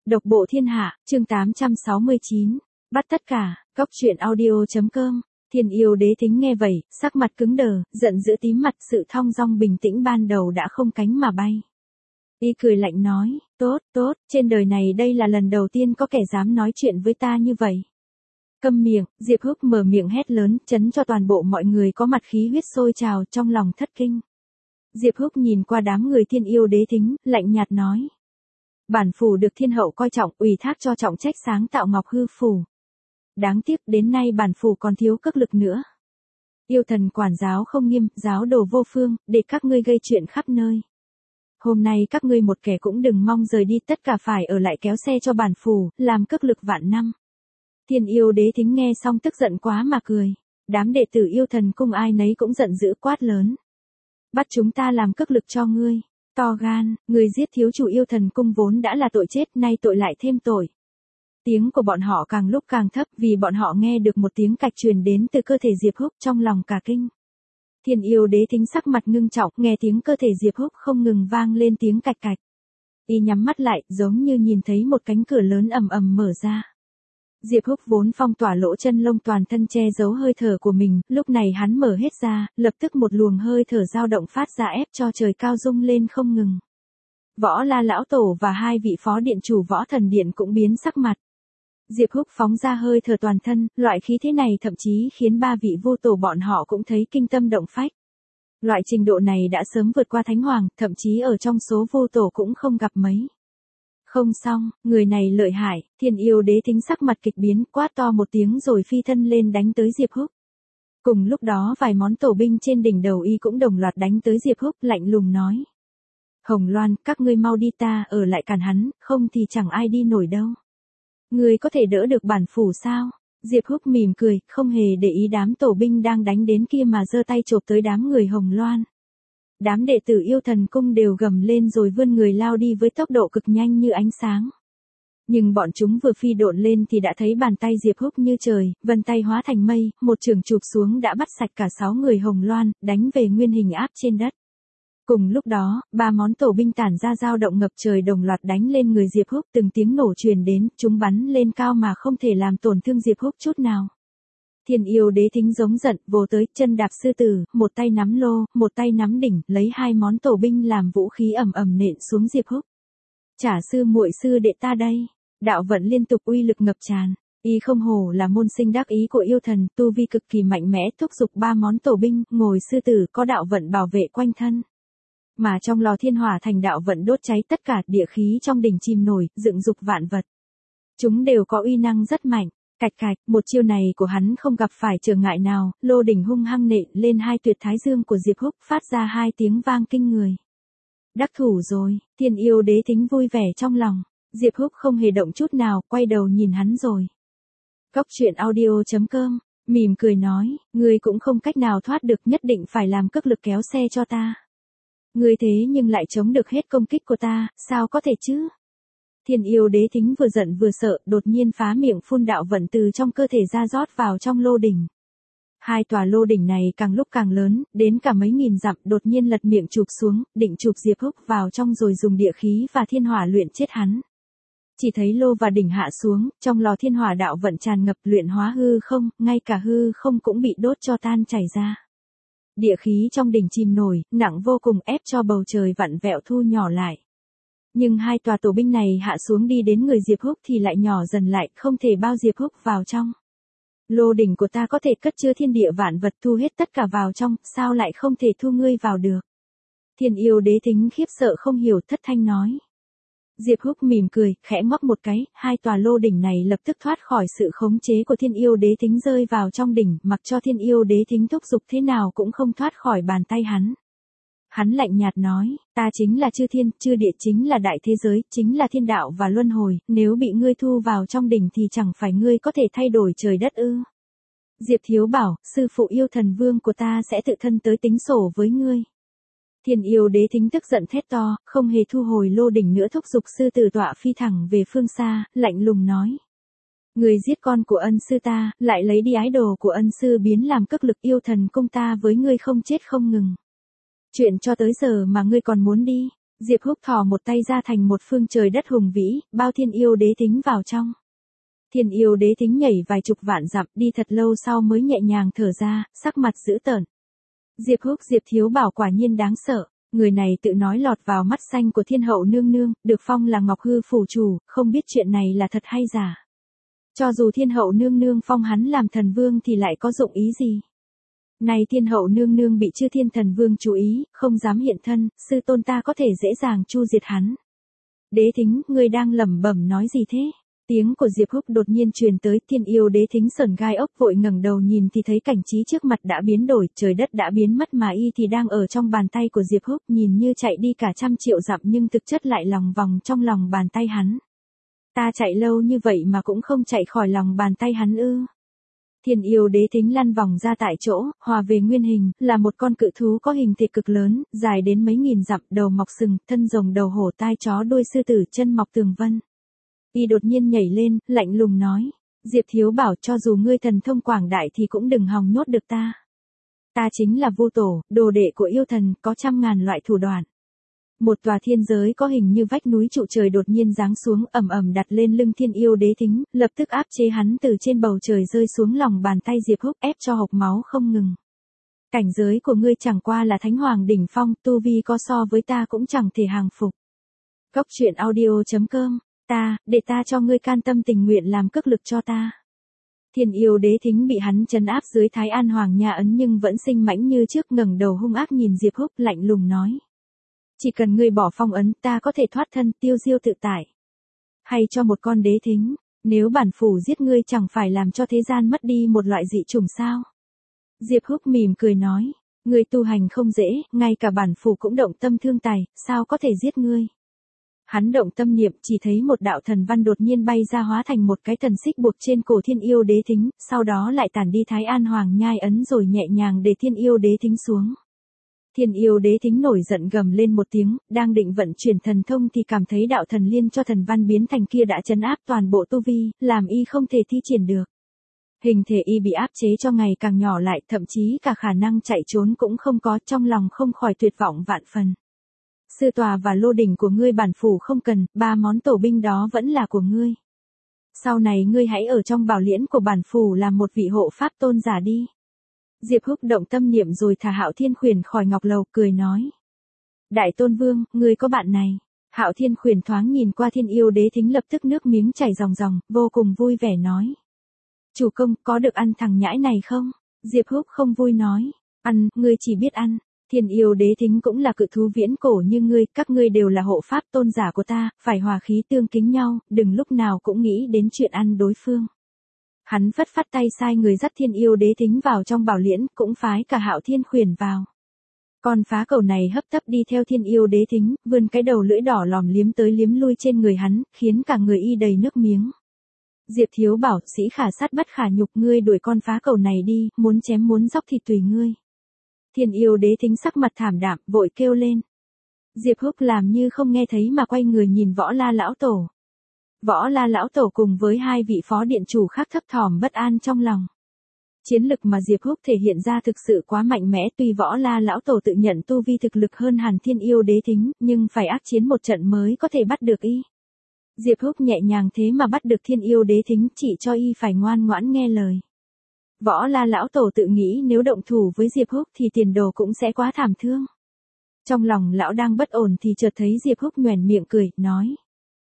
Độc bộ thiên hạ, chương 869. Bắt tất cả, góc truyện audio.com. Thiên yêu đế thính nghe vậy, sắc mặt cứng đờ, giận dữ tím mặt, sự thong dong bình tĩnh ban đầu đã không cánh mà bay. Y cười lạnh nói, tốt, trên đời này đây là lần đầu tiên có kẻ dám nói chuyện với ta như vậy. Câm miệng, Diệp Húc mở miệng hét lớn, chấn cho toàn bộ mọi người có mặt khí huyết sôi trào trong lòng thất kinh. Diệp Húc nhìn qua đám người thiên yêu đế thính, lạnh nhạt nói. Bản phủ được thiên hậu coi trọng, ủy thác cho trọng trách sáng tạo Ngọc Hư phủ. Đáng tiếc đến nay bản phủ còn thiếu cước lực nữa. Yêu thần quản giáo không nghiêm, giáo đồ vô phương, để các ngươi gây chuyện khắp nơi. Hôm nay các ngươi một kẻ cũng đừng mong rời đi, tất cả phải ở lại kéo xe cho bản phủ, làm cước lực vạn năm. Thiên yêu đế thính nghe xong tức giận quá mà cười. Đám đệ tử yêu thần cung ai nấy cũng giận dữ quát lớn. Bắt chúng ta làm cước lực cho ngươi. To gan, người giết thiếu chủ yêu thần cung vốn đã là tội chết, nay tội lại thêm tội. Tiếng của bọn họ càng lúc càng thấp vì bọn họ nghe được một tiếng cạch truyền đến từ cơ thể Diệp Húc, trong lòng cả kinh. Thiên yêu đế thính sắc mặt ngưng trọng, nghe tiếng cơ thể Diệp Húc không ngừng vang lên tiếng cạch cạch. Y nhắm mắt lại, giống như nhìn thấy một cánh cửa lớn ầm ầm mở ra. Diệp Húc vốn phong tỏa lỗ chân lông toàn thân che giấu hơi thở của mình, lúc này hắn mở hết ra, lập tức một luồng hơi thở dao động phát ra ép cho trời cao rung lên không ngừng. Võ La lão tổ và hai vị phó điện chủ Võ Thần Điện cũng biến sắc mặt. Diệp Húc phóng ra hơi thở toàn thân, loại khí thế này thậm chí khiến ba vị vô tổ bọn họ cũng thấy kinh tâm động phách. Loại trình độ này đã sớm vượt qua Thánh Hoàng, thậm chí ở trong số vô tổ cũng không gặp mấy. Không xong, người này lợi hại, thiên yêu đế thính sắc mặt kịch biến, quát to một tiếng rồi phi thân lên đánh tới Diệp Húc. Cùng lúc đó vài món tổ binh trên đỉnh đầu y cũng đồng loạt đánh tới Diệp Húc, lạnh lùng nói. Hồng Loan, các ngươi mau đi, ta ở lại cản hắn, không thì chẳng ai đi nổi đâu. Ngươi có thể đỡ được bản phủ sao? Diệp Húc mỉm cười, không hề để ý đám tổ binh đang đánh đến kia mà giơ tay chộp tới đám người Hồng Loan. Đám đệ tử yêu thần cung đều gầm lên rồi vươn người lao đi với tốc độ cực nhanh như ánh sáng. Nhưng bọn chúng vừa phi độn lên thì đã thấy bàn tay Diệp Húc như trời, vân tay hóa thành mây, một chưởng chụp xuống đã bắt sạch cả 6 người Hồng Loan, đánh về nguyên hình áp trên đất. Cùng lúc đó, 3 món tổ binh tản ra dao động ngập trời đồng loạt đánh lên người Diệp Húc, từng tiếng nổ truyền đến, chúng bắn lên cao mà không thể làm tổn thương Diệp Húc chút nào. Thiên yêu đế thính giống giận, vồ tới, chân đạp sư tử, một tay nắm lô, một tay nắm đỉnh, lấy 2 món tổ binh làm vũ khí ầm ầm nện xuống Diệp Húc. Trả sư muội sư đệ ta đây. Đạo vận liên tục uy lực ngập tràn. Y không hổ là môn sinh đắc ý của yêu thần, tu vi cực kỳ mạnh mẽ, thúc giục 3 món tổ binh, ngồi sư tử có đạo vận bảo vệ quanh thân. Mà trong lò thiên hỏa thành đạo vận đốt cháy tất cả, địa khí trong đỉnh chìm nổi, dựng dục vạn vật. Chúng đều có uy năng rất mạnh. Cạch cạch, một chiêu này của hắn không gặp phải trở ngại nào, lô đỉnh hung hăng nện lên 2 tuyệt thái dương của Diệp Húc, phát ra 2 tiếng vang kinh người. Đắc thủ rồi, thiên yêu đế thính vui vẻ trong lòng. Diệp Húc không hề động chút nào, quay đầu nhìn hắn rồi. Góc truyện audio.com, mỉm cười nói, ngươi cũng không cách nào thoát được, nhất định phải làm cước lực kéo xe cho ta. Ngươi thế nhưng lại chống được hết công kích của ta, sao có thể chứ? Thiên yêu đế thính vừa giận vừa sợ, đột nhiên phá miệng phun đạo vận từ trong cơ thể ra rót vào trong lô đỉnh. 2 tòa lô đỉnh này càng lúc càng lớn, đến cả mấy nghìn dặm, đột nhiên lật miệng chụp xuống, định chụp Diệp Húc vào trong rồi dùng địa khí và thiên hỏa luyện chết hắn. Chỉ thấy lô và đỉnh hạ xuống, trong lò thiên hỏa đạo vận tràn ngập luyện hóa hư không, ngay cả hư không cũng bị đốt cho tan chảy ra. Địa khí trong đỉnh chìm nổi, nặng vô cùng, ép cho bầu trời vặn vẹo thu nhỏ lại. Nhưng 2 tòa tổ binh này hạ xuống đi đến người Diệp Húc thì lại nhỏ dần lại, không thể bao Diệp Húc vào trong. Lô đỉnh của ta có thể cất chứa thiên địa vạn vật, thu hết tất cả vào trong, sao lại không thể thu ngươi vào được? Thiên yêu đế thính khiếp sợ không hiểu, thất thanh nói. Diệp Húc mỉm cười, khẽ ngoắc một cái, 2 tòa lô đỉnh này lập tức thoát khỏi sự khống chế của thiên yêu đế thính rơi vào trong đỉnh, mặc cho thiên yêu đế thính thúc giục thế nào cũng không thoát khỏi bàn tay hắn. Hắn lạnh nhạt nói, ta chính là chư thiên, chư địa, chính là đại thế giới, chính là thiên đạo và luân hồi, nếu bị ngươi thu vào trong đỉnh thì chẳng phải ngươi có thể thay đổi trời đất ư? Diệp Thiếu bảo, sư phụ yêu thần vương của ta sẽ tự thân tới tính sổ với ngươi. Thiên yêu đế thính tức giận thét to, không hề thu hồi lô đỉnh nữa, thúc giục sư tử tọa phi thẳng về phương xa, lạnh lùng nói. Người giết con của ân sư ta, lại lấy đi ái đồ của ân sư biến làm cước lực, yêu thần cung ta với ngươi không chết không ngừng. Chuyện cho tới giờ mà ngươi còn muốn đi, Diệp Húc thò một tay ra thành một phương trời đất hùng vĩ, bao Thiên Yêu Đế Thính vào trong. Thiên Yêu Đế Thính nhảy vài chục vạn dặm, đi thật lâu sau mới nhẹ nhàng thở ra, sắc mặt dữ tợn. Diệp Húc, Diệp Thiếu Bảo quả nhiên đáng sợ, người này tự nói lọt vào mắt xanh của Thiên Hậu nương nương, được phong là Ngọc Hư phủ chủ, không biết chuyện này là thật hay giả. Cho dù Thiên Hậu nương nương phong hắn làm thần vương thì lại có dụng ý gì? Này Thiên Hậu nương nương bị Chư Thiên Thần Vương chú ý, không dám hiện thân, sư tôn ta có thể dễ dàng chu diệt hắn. Đế Thính, ngươi đang lẩm bẩm nói gì thế? Tiếng của Diệp Húc đột nhiên truyền tới, Thiên Yêu Đế Thính sởn gai ốc, vội ngẩng đầu nhìn thì thấy cảnh trí trước mặt đã biến đổi, trời đất đã biến mất mà y thì đang ở trong bàn tay của Diệp Húc, nhìn như chạy đi cả 100.000 dặm nhưng thực chất lại lòng vòng trong lòng bàn tay hắn. Ta chạy lâu như vậy mà cũng không chạy khỏi lòng bàn tay hắn ư? Thiên Yêu Đế Thính lăn vòng ra tại chỗ, hòa về nguyên hình, là một con cự thú có hình thể cực lớn, dài đến mấy nghìn dặm, đầu mọc sừng, thân rồng đầu hổ, tai chó, đuôi sư tử, chân mọc tường vân. Y đột nhiên nhảy lên, lạnh lùng nói, Diệp Thiếu Bảo, cho dù ngươi thần thông quảng đại thì cũng đừng hòng nhốt được ta. Ta chính là Vu Tổ, đồ đệ của yêu thần, có 100.000 loại thủ đoạn. Một tòa thiên giới có hình như vách núi trụ trời đột nhiên giáng xuống, ầm ầm đặt lên lưng Thiên Yêu Đế Thính, lập tức áp chế hắn từ trên bầu trời rơi xuống lòng bàn tay Diệp Húc, ép cho hộc máu không ngừng. Cảnh giới của ngươi chẳng qua là Thánh Hoàng đỉnh phong, tu vi có so với ta cũng chẳng thể hàng phục. Cốc truyện audio.com, để ta cho ngươi can tâm tình nguyện làm cước lực cho ta. Thiên Yêu Đế Thính bị hắn trấn áp dưới Thái An Hoàng Nha ấn nhưng vẫn sinh mãnh như trước, ngẩng đầu hung ác nhìn Diệp Húc, lạnh lùng nói. Chỉ cần ngươi bỏ phong ấn, ta có thể thoát thân, tiêu diêu tự tại. Hay cho một con đế thính, nếu bản phủ giết ngươi chẳng phải làm cho thế gian mất đi một loại dị chủng sao? Diệp Húc mỉm cười nói, ngươi tu hành không dễ, ngay cả bản phủ cũng động tâm thương tài, sao có thể giết ngươi? Hắn động tâm niệm, chỉ thấy một đạo thần văn đột nhiên bay ra hóa thành một cái thần xích buộc trên cổ Thiên Yêu Đế Thính, sau đó lại tản đi Thái An Hoàng Nhai ấn rồi nhẹ nhàng để Thiên Yêu Đế Thính xuống. Thiên Yêu Đế Thính nổi giận gầm lên một tiếng, đang định vận chuyển thần thông thì cảm thấy đạo thần liên cho thần văn biến thành kia đã trấn áp toàn bộ tu vi, làm y không thể thi triển được. Hình thể y bị áp chế cho ngày càng nhỏ lại, thậm chí cả khả năng chạy trốn cũng không có, trong lòng không khỏi tuyệt vọng vạn phần. Sư tòa và lô đỉnh của ngươi bản phủ không cần, 3 món tổ binh đó vẫn là của ngươi. Sau này ngươi hãy ở trong bảo liễn của bản phủ làm một vị hộ pháp tôn giả đi. Diệp Húc động tâm niệm rồi thả Hạo Thiên Khuyển khỏi ngọc lầu, cười nói. Đại Tôn Vương, ngươi có bạn này. Hạo Thiên Khuyển thoáng nhìn qua Thiên Yêu Đế Thính lập tức nước miếng chảy ròng ròng, vô cùng vui vẻ nói. Chủ công, có được ăn thằng nhãi này không? Diệp Húc không vui nói. Ăn, ngươi chỉ biết ăn. Thiên Yêu Đế Thính cũng là cự thú viễn cổ như ngươi, các ngươi đều là hộ pháp tôn giả của ta, phải hòa khí tương kính nhau, đừng lúc nào cũng nghĩ đến chuyện ăn đối phương. Hắn phất phất tay sai người dắt Thiên Yêu Đế Thính vào trong bảo liễn, cũng phái cả Hạo Thiên Khuyển vào. Con phá cầu này hấp tấp đi theo Thiên Yêu Đế Thính, vươn cái đầu lưỡi đỏ lòm liếm tới liếm lui trên người hắn, khiến cả người y đầy nước miếng. Diệp Thiếu Bảo, sĩ khả sát bất khả nhục, ngươi đuổi con phá cầu này đi, muốn chém muốn dóc thì tùy ngươi. Thiên Yêu Đế Thính sắc mặt thảm đạm, vội kêu lên. Diệp Húc làm như không nghe thấy mà quay người nhìn Võ La lão tổ. Võ La lão tổ cùng với 2 vị phó điện chủ khác thấp thỏm bất an trong lòng. Chiến lực mà Diệp Húc thể hiện ra thực sự quá mạnh mẽ, tuy Võ La lão tổ tự nhận tu vi thực lực hơn hẳn Thiên Yêu Đế Thính, nhưng phải ác chiến một trận mới có thể bắt được y. Diệp Húc nhẹ nhàng thế mà bắt được Thiên Yêu Đế Thính, chỉ cho y phải ngoan ngoãn nghe lời. Võ La lão tổ tự nghĩ nếu động thủ với Diệp Húc thì tiền đồ cũng sẽ quá thảm thương. Trong lòng lão đang bất ổn thì chợt thấy Diệp Húc nhoẻn miệng cười, nói.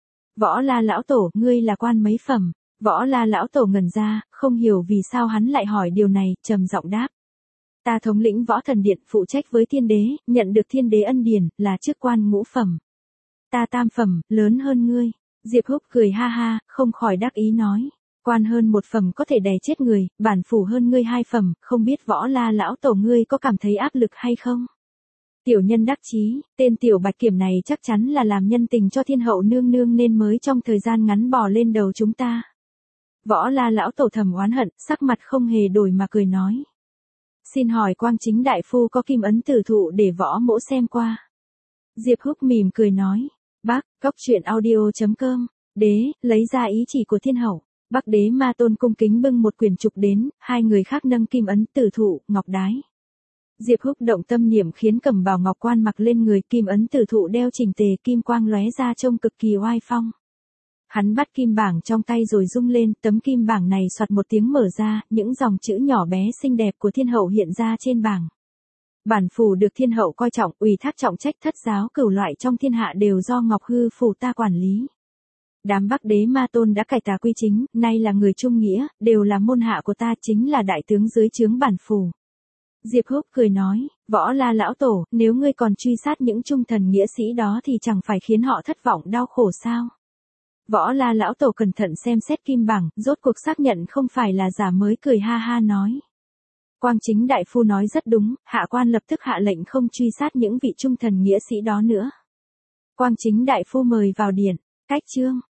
Võ La lão tổ, ngươi là quan mấy phẩm? Võ La lão tổ ngẩn ra, không hiểu vì sao hắn lại hỏi điều này, trầm giọng đáp. Ta thống lĩnh Võ Thần Điện, phụ trách với Thiên Đế, nhận được Thiên Đế ân điển, là chức quan ngũ phẩm. Ta tam phẩm, lớn hơn ngươi. Diệp Húc cười ha ha, không khỏi đắc ý nói. Quan hơn 1 phẩm có thể đè chết người, bản phủ hơn ngươi 2 phẩm, không biết Võ La lão tổ ngươi có cảm thấy áp lực hay không? Tiểu nhân đắc chí, tên tiểu bạch kiểm này chắc chắn là làm nhân tình cho Thiên Hậu nương nương nên mới trong thời gian ngắn bò lên đầu chúng ta. Võ La lão tổ thầm oán hận, sắc mặt không hề đổi mà cười nói. Xin hỏi Quang Chính đại phu có kim ấn tử thụ để Võ mỗ xem qua. Diệp Húc mỉm cười nói. Bác, cốc truyện audio.com, đế, lấy ra ý chỉ của Thiên Hậu. Bắc Đế Ma Tôn cung kính bưng một quyển trục đến, 2 người khác nâng kim ấn tử thụ, ngọc đái. Diệp Húc động tâm niệm khiến cẩm bào ngọc quan mặc lên người, kim ấn tử thụ đeo chỉnh tề, kim quang lóe ra trông cực kỳ oai phong. Hắn bắt kim bảng trong tay rồi rung lên, tấm kim bảng này soạt một tiếng mở ra, những dòng chữ nhỏ bé xinh đẹp của thiên hậu hiện ra trên bảng. Bản phù được thiên hậu coi trọng, ủy thác trọng trách thất giáo cửu loại trong thiên hạ đều do Ngọc Hư phù ta quản lý. Đám Bắc Đế Ma Tôn đã cải tà quy chính, nay là người trung nghĩa, đều là môn hạ của ta, chính là đại tướng dưới trướng bản phù. Diệp Húc cười nói, Võ La lão tổ, nếu ngươi còn truy sát những trung thần nghĩa sĩ đó thì chẳng phải khiến họ thất vọng đau khổ sao? Võ La lão tổ cẩn thận xem xét kim bảng, rốt cuộc xác nhận không phải là giả mới cười ha ha nói. Quang Chính đại phu nói rất đúng, hạ quan lập tức hạ lệnh không truy sát những vị trung thần nghĩa sĩ đó nữa. Quang Chính đại phu mời vào điện, cách chương.